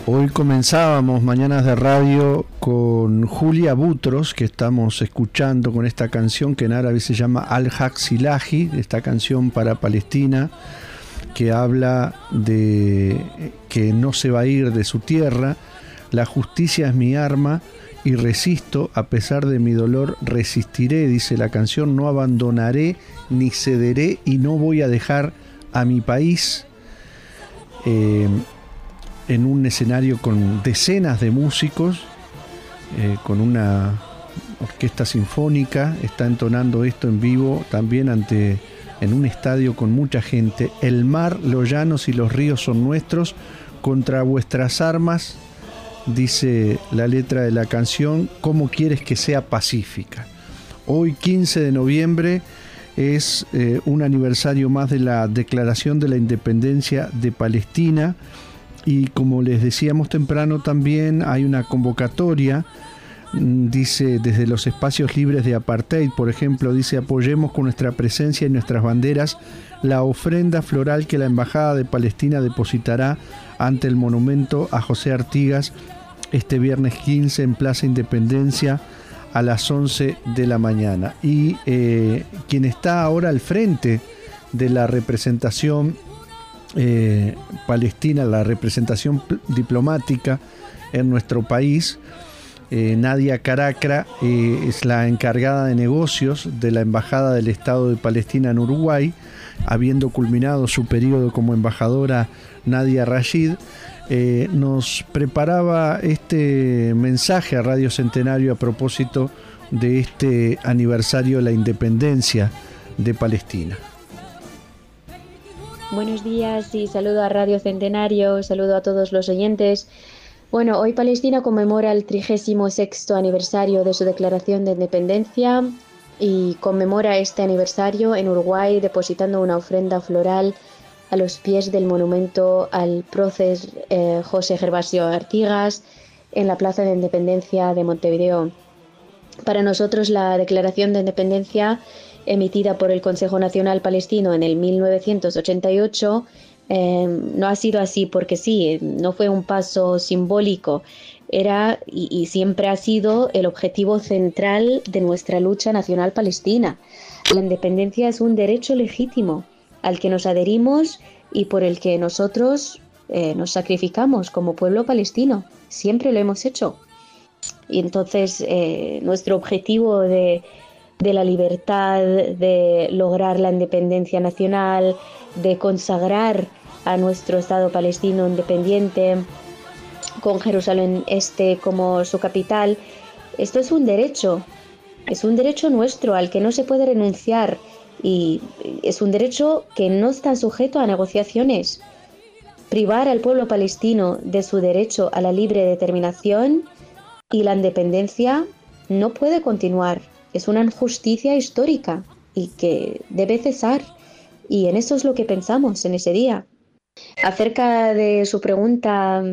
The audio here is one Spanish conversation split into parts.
Hoy comenzábamos Mañanas de Radio con Julia Butros, que estamos escuchando con esta canción que en árabe se llama Al-Haq Silahi, esta canción para Palestina, que habla de que no se va a ir de su tierra. La justicia es mi arma y resisto, a pesar de mi dolor resistiré, dice la canción, no abandonaré ni cederé y no voy a dejar a mi país. En un escenario con decenas de músicos, con una orquesta sinfónica, está entonando esto en vivo también en un estadio con mucha gente. El mar, los llanos y los ríos son nuestros, contra vuestras armas, dice la letra de la canción, ¿cómo quieres que sea pacífica? Hoy 15 de noviembre es un aniversario más de la Declaración de la Independencia de Palestina. Y como les decíamos temprano, también hay una convocatoria, dice, desde los espacios libres de apartheid, por ejemplo, dice, apoyemos con nuestra presencia y nuestras banderas la ofrenda floral que la Embajada de Palestina depositará ante el monumento a José Artigas este viernes 15 en Plaza Independencia a las 11 de la mañana. Y quien está ahora al frente de la representación Palestina, la representación diplomática en nuestro país, Nadia Caracra, es la encargada de negocios de la Embajada del Estado de Palestina en Uruguay, habiendo culminado su periodo como embajadora. Nadia Rashid nos preparaba este mensaje a Radio Centenario a propósito de este aniversario de la independencia de Palestina. Buenos días y saludo a Radio Centenario, saludo a todos los oyentes. Bueno, hoy Palestina conmemora el 36º aniversario de su declaración de independencia y conmemora este aniversario en Uruguay depositando una ofrenda floral a los pies del monumento al prócer José Gervasio Artigas en la Plaza de Independencia de Montevideo. Para nosotros la declaración de independencia emitida por el Consejo Nacional Palestino en el 1988, no ha sido así porque sí, no fue un paso simbólico, era y siempre ha sido el objetivo central de nuestra lucha nacional palestina. La independencia es un derecho legítimo al que nos adherimos y por el que nosotros nos sacrificamos como pueblo palestino, siempre lo hemos hecho. Y entonces nuestro objetivo de la libertad, de lograr la independencia nacional, de consagrar a nuestro Estado palestino independiente, con Jerusalén Este como su capital. Esto es un derecho nuestro al que no se puede renunciar y es un derecho que no está sujeto a negociaciones. Privar al pueblo palestino de su derecho a la libre determinación y la independencia no puede continuar. Es una injusticia histórica y que debe cesar. Y en eso es lo que pensamos en ese día. Acerca de su pregunta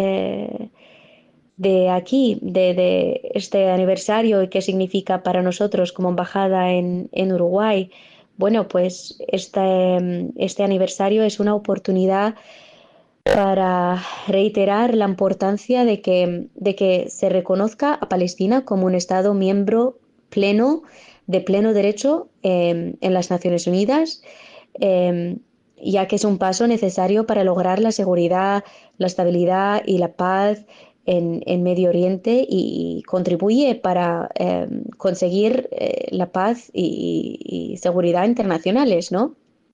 de aquí, de este aniversario y qué significa para nosotros como embajada en Uruguay, bueno, pues este aniversario es una oportunidad para reiterar la importancia de que se reconozca a Palestina como un Estado miembro pleno, de pleno derecho en las Naciones Unidas, ya que es un paso necesario para lograr la seguridad, la estabilidad y la paz en Medio Oriente y contribuye para conseguir la paz y seguridad internacionales, ¿no?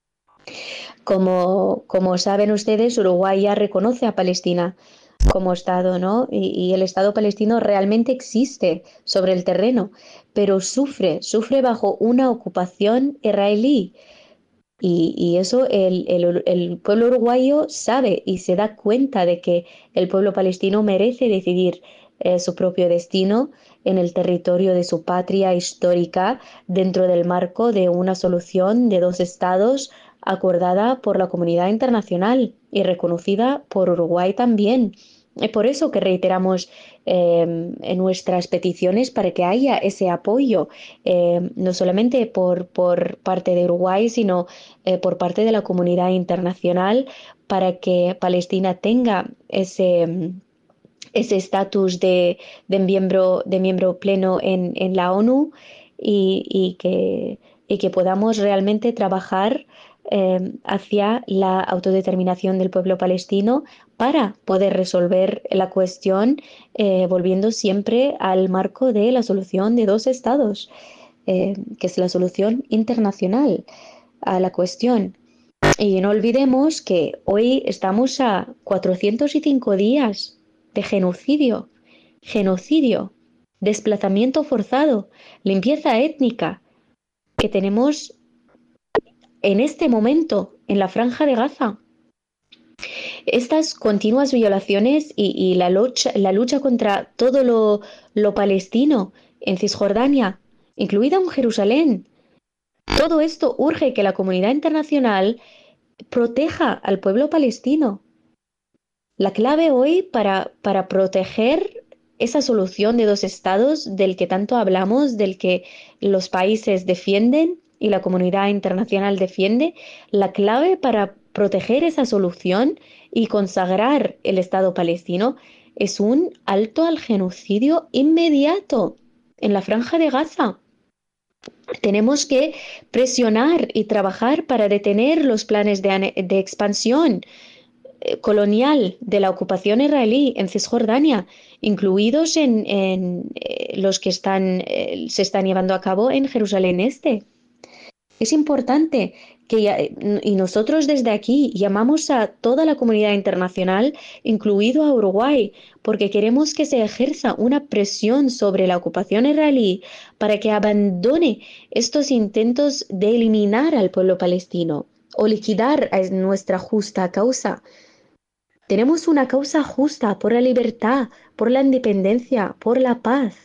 Como saben ustedes, Uruguay ya reconoce a Palestina como Estado, ¿no? Y el Estado palestino realmente existe sobre el terreno, pero sufre bajo una ocupación israelí. Y eso el pueblo uruguayo sabe y se da cuenta de que el pueblo palestino merece decidir su propio destino en el territorio de su patria histórica dentro del marco de una solución de dos estados acordada por la comunidad internacional y reconocida por Uruguay también. Es por eso que reiteramos en nuestras peticiones para que haya ese apoyo, no solamente por parte de Uruguay, sino por parte de la comunidad internacional, para que Palestina tenga ese estatus de miembro pleno en la ONU y que podamos realmente trabajar hacia la autodeterminación del pueblo palestino para poder resolver la cuestión, volviendo siempre al marco de la solución de dos estados, que es la solución internacional a la cuestión. Y no olvidemos que hoy estamos a 405 días de genocidio, desplazamiento forzado, limpieza étnica que tenemos en este momento en la Franja de Gaza. Estas continuas violaciones y la lucha contra todo lo palestino en Cisjordania, incluida en Jerusalén, todo esto urge que la comunidad internacional proteja al pueblo palestino. La clave hoy para proteger esa solución de dos estados del que tanto hablamos, del que los países defienden y la comunidad internacional defiende, la clave para proteger esa solución y consagrar el Estado palestino es un alto al genocidio inmediato en la Franja de Gaza. Tenemos que presionar y trabajar para detener los planes de expansión colonial de la ocupación israelí en Cisjordania, incluidos en los que se están llevando a cabo en Jerusalén Este. Es importante y nosotros desde aquí llamamos a toda la comunidad internacional, incluido a Uruguay, porque queremos que se ejerza una presión sobre la ocupación israelí para que abandone estos intentos de eliminar al pueblo palestino o liquidar a nuestra justa causa. Tenemos una causa justa por la libertad, por la independencia, por la paz.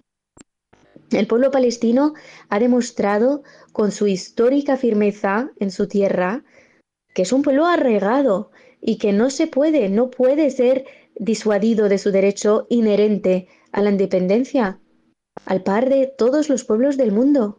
El pueblo palestino ha demostrado con su histórica firmeza en su tierra que es un pueblo arraigado y que no puede ser disuadido de su derecho inherente a la independencia, al par de todos los pueblos del mundo.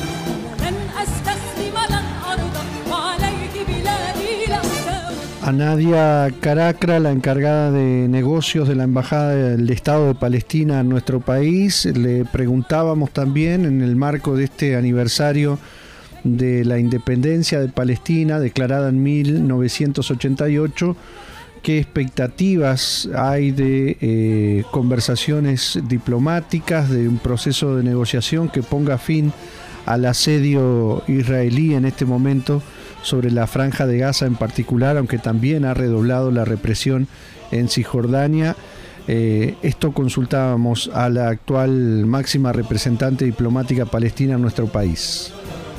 A Nadia Caracra, la encargada de negocios de la Embajada del Estado de Palestina en nuestro país, le preguntábamos también en el marco de este aniversario de la independencia de Palestina, declarada en 1988, qué expectativas hay de conversaciones diplomáticas, de un proceso de negociación que ponga fin al asedio israelí en este momento sobre la Franja de Gaza en particular, aunque también ha redoblado la represión en Cisjordania. Esto consultábamos a la actual máxima representante diplomática palestina en nuestro país.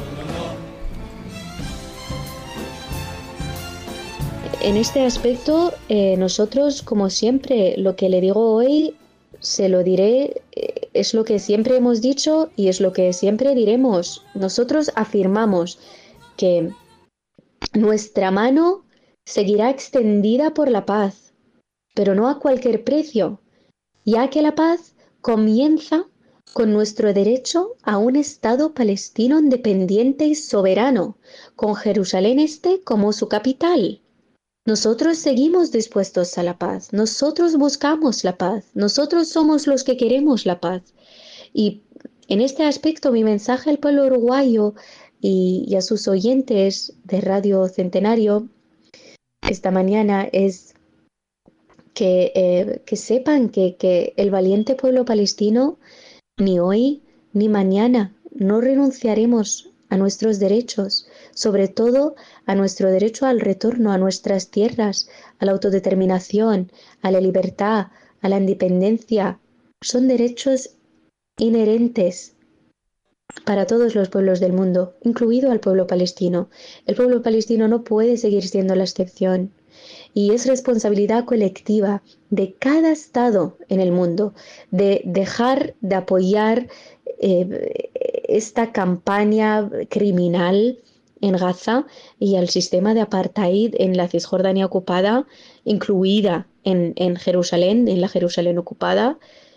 En este aspecto, nosotros, como siempre, lo que le digo hoy, se lo diré, es lo que siempre hemos dicho y es lo que siempre diremos. Nosotros afirmamos que nuestra mano seguirá extendida por la paz, pero no a cualquier precio, ya que la paz comienza con nuestro derecho a un Estado palestino independiente y soberano, con Jerusalén Este como su capital. Nosotros seguimos dispuestos a la paz, nosotros buscamos la paz, nosotros somos los que queremos la paz. Y en este aspecto mi mensaje al pueblo uruguayo y a sus oyentes de Radio Centenario esta mañana es que sepan que el valiente pueblo palestino ni hoy ni mañana no renunciaremos a nuestros derechos, sobre todo a nuestro derecho al retorno a nuestras tierras, a la autodeterminación, a la libertad, a la independencia. Son derechos inherentes para todos los pueblos del mundo, incluido al pueblo palestino. El pueblo palestino no puede seguir siendo la excepción. Y es responsabilidad colectiva de cada Estado en el mundo de dejar de apoyar esta campaña criminal en Gaza y al sistema de apartheid en la Cisjordania ocupada, incluida en Jerusalén, en la Jerusalén ocupada.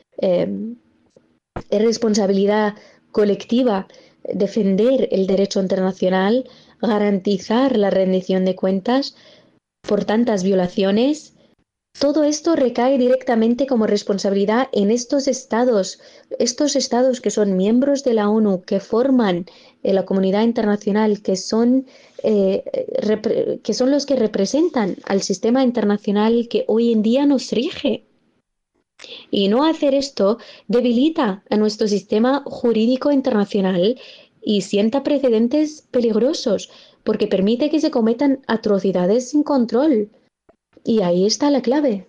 Es responsabilidad colectiva defender el derecho internacional, garantizar la rendición de cuentas por tantas violaciones. Todo esto recae directamente como responsabilidad en estos estados que son miembros de la ONU, que forman la comunidad internacional, que son los que representan al sistema internacional que hoy en día nos rige. Y no hacer esto debilita a nuestro sistema jurídico internacional y sienta precedentes peligrosos, porque permite que se cometan atrocidades sin control. Y ahí está la clave.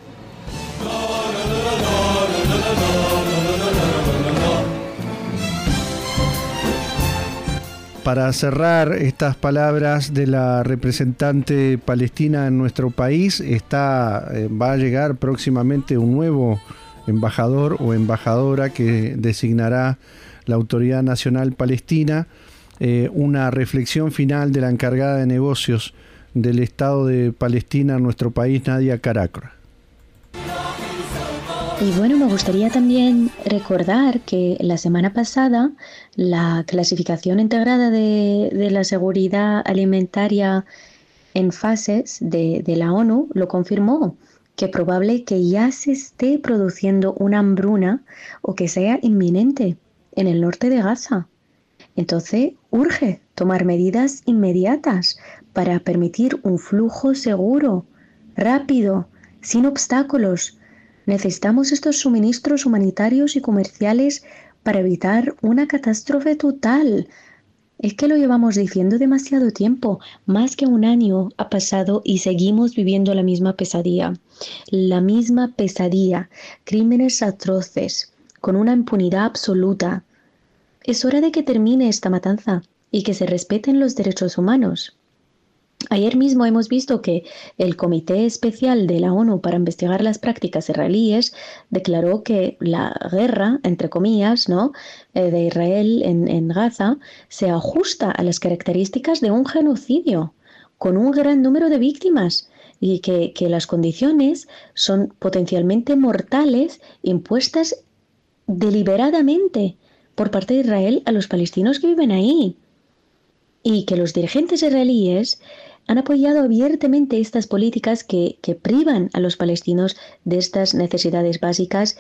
Para cerrar estas palabras de la representante palestina en nuestro país, va a llegar próximamente un nuevo embajador o embajadora que designará la Autoridad Nacional Palestina. Una reflexión final de la encargada de negocios del Estado de Palestina en nuestro país, Nadia Karakra. Y bueno, me gustaría también recordar que la semana pasada la clasificación integrada de la seguridad alimentaria en fases de la ONU lo confirmó, que es probable que ya se esté produciendo una hambruna o que sea inminente en el norte de Gaza. Entonces, urge tomar medidas inmediatas para permitir un flujo seguro, rápido, sin obstáculos. Necesitamos estos suministros humanitarios y comerciales para evitar una catástrofe total. Es que lo llevamos diciendo demasiado tiempo, más que un año ha pasado y seguimos viviendo la misma pesadilla. La misma pesadilla, crímenes atroces, con una impunidad absoluta. Es hora de que termine esta matanza y que se respeten los derechos humanos. Ayer mismo hemos visto que el Comité Especial de la ONU para investigar las prácticas israelíes declaró que la guerra, entre comillas, ¿no?, de Israel en Gaza se ajusta a las características de un genocidio, con un gran número de víctimas, y que las condiciones son potencialmente mortales impuestas deliberadamente por parte de Israel a los palestinos que viven ahí. Y que los dirigentes israelíes han apoyado abiertamente estas políticas que privan a los palestinos de estas necesidades básicas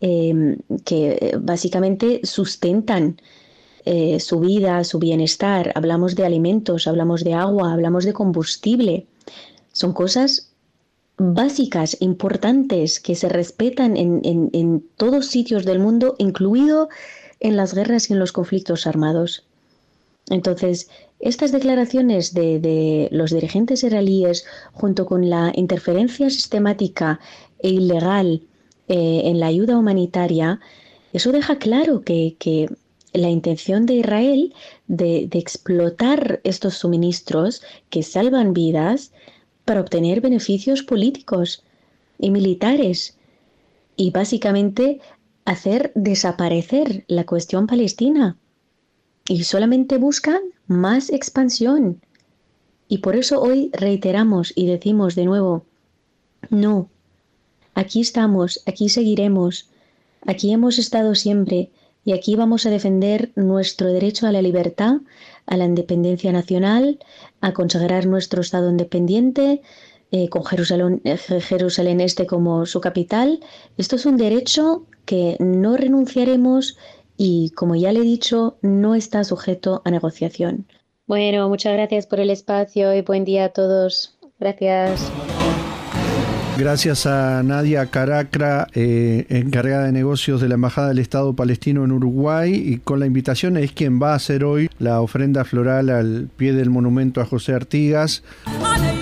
que básicamente sustentan su vida, su bienestar. Hablamos de alimentos, hablamos de agua, hablamos de combustible. Son cosas básicas, importantes, que se respetan en todos sitios del mundo, incluido en las guerras y en los conflictos armados. Entonces, estas declaraciones de los dirigentes israelíes, junto con la interferencia sistemática e ilegal en la ayuda humanitaria, eso deja claro que la intención de Israel de explotar estos suministros que salvan vidas para obtener beneficios políticos y militares y básicamente hacer desaparecer la cuestión palestina. Y solamente buscan más expansión. Y por eso hoy reiteramos y decimos de nuevo, no, aquí estamos, aquí seguiremos, aquí hemos estado siempre y aquí vamos a defender nuestro derecho a la libertad, a la independencia nacional, a consagrar nuestro Estado independiente, con Jerusalén Este como su capital. Esto es un derecho que no renunciaremos y, como ya le he dicho, no está sujeto a negociación. Bueno, muchas gracias por el espacio y buen día a todos. Gracias. Gracias a Nadia Karakra, encargada de negocios de la Embajada del Estado Palestino en Uruguay, y con la invitación es quien va a hacer hoy la ofrenda floral al pie del monumento a José Artigas.